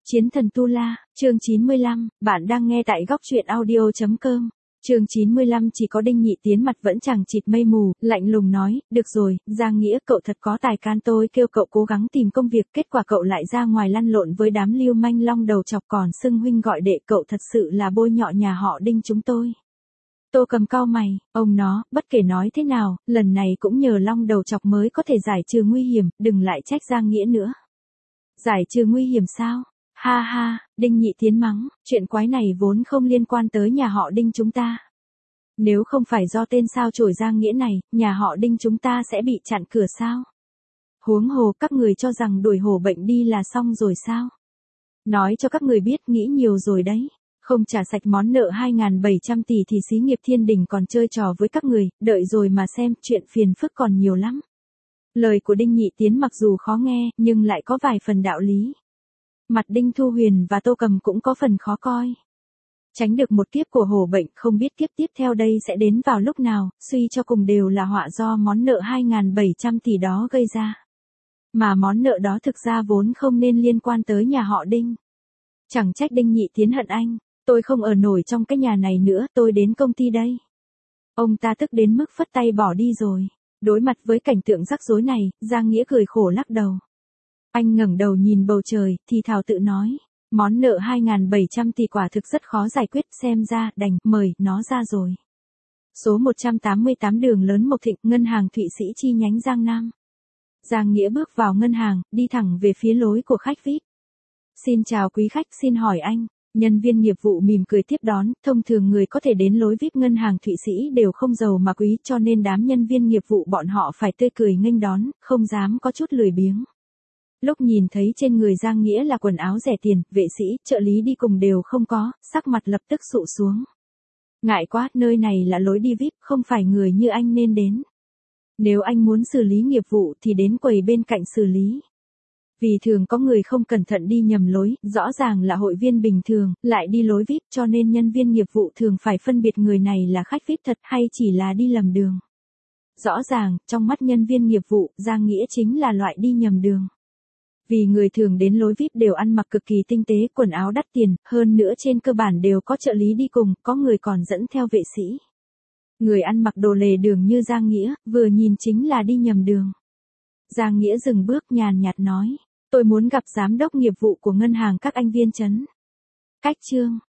Chiến thần Tu La, chương 95, bạn đang nghe tại góc truyện audio.com. Chương 95 chỉ có Đinh Nhị Tiến mặt vẫn chẳng chịt mây mù, lạnh lùng nói, được rồi, Giang Nghĩa cậu thật có tài can, tôi kêu cậu cố gắng tìm công việc, kết quả cậu lại ra ngoài lăn lộn với đám lưu manh long đầu chọc còn xưng huynh gọi đệ, cậu thật sự là bôi nhọ nhà họ Đinh chúng tôi. Tô Cầm cau mày, ông nó, bất kể nói thế nào, lần này cũng nhờ long đầu chọc mới có thể giải trừ nguy hiểm, đừng lại trách Giang Nghĩa nữa. Giải trừ nguy hiểm sao? Ha ha, Đinh Nhị Tiến mắng, chuyện quái này vốn không liên quan tới nhà họ Đinh chúng ta. Nếu không phải do tên sao chổi Giang Nghĩa này, nhà họ Đinh chúng ta sẽ bị chặn cửa sao? Huống hồ các người cho rằng đuổi hổ bệnh đi là xong rồi sao? Nói cho các người biết nghĩ nhiều rồi đấy. Không trả sạch món nợ 2.700 tỷ thì xí nghiệp Thiên Đình còn chơi trò với các người, đợi rồi mà xem, chuyện phiền phức còn nhiều lắm. Lời của Đinh Nhị Tiến mặc dù khó nghe, nhưng lại có vài phần đạo lý. Mặt Đinh Thu Huyền và Tô Cầm cũng có phần khó coi. Tránh được một kiếp của hổ bệnh, không biết kiếp tiếp theo đây sẽ đến vào lúc nào, suy cho cùng đều là họa do món nợ 2.700 tỷ đó gây ra. Mà món nợ đó thực ra vốn không nên liên quan tới nhà họ Đinh. Chẳng trách Đinh Nhị Tiến hận anh, tôi không ở nổi trong cái nhà này nữa, tôi đến công ty đây. Ông ta tức đến mức phất tay bỏ đi rồi. Đối mặt với cảnh tượng rắc rối này, Giang Nghĩa cười khổ lắc đầu. Anh ngẩng đầu nhìn bầu trời, thì thào tự nói, món nợ 2.700 tỷ quả thực rất khó giải quyết, xem ra đành mời nó ra rồi. Số 188 đường lớn Mộc Thịnh, ngân hàng Thụy Sĩ chi nhánh Giang Nam. Giang Nghĩa bước vào ngân hàng, đi thẳng về phía lối của khách VIP. Xin chào quý khách, xin hỏi anh. Nhân viên nghiệp vụ mỉm cười tiếp đón, thông thường người có thể đến lối VIP ngân hàng Thụy Sĩ đều không giàu mà quý, cho nên đám nhân viên nghiệp vụ bọn họ phải tươi cười nghênh đón, không dám có chút lười biếng. Lúc nhìn thấy trên người Giang Nghĩa là quần áo rẻ tiền, vệ sĩ, trợ lý đi cùng đều không có, sắc mặt lập tức sụ xuống. Ngại quá, nơi này là lối đi VIP, không phải người như anh nên đến. Nếu anh muốn xử lý nghiệp vụ thì đến quầy bên cạnh xử lý. Vì thường có người không cẩn thận đi nhầm lối, rõ ràng là hội viên bình thường, lại đi lối VIP, cho nên nhân viên nghiệp vụ thường phải phân biệt người này là khách VIP thật hay chỉ là đi lầm đường. Rõ ràng, trong mắt nhân viên nghiệp vụ, Giang Nghĩa chính là loại đi nhầm đường. Vì người thường đến lối VIP đều ăn mặc cực kỳ tinh tế, quần áo đắt tiền, hơn nữa trên cơ bản đều có trợ lý đi cùng, có người còn dẫn theo vệ sĩ. Người ăn mặc đồ lề đường như Giang Nghĩa, vừa nhìn chính là đi nhầm đường. Giang Nghĩa dừng bước nhàn nhạt nói, tôi muốn gặp giám đốc nghiệp vụ của ngân hàng các anh Viên Chấn. Cách Trương,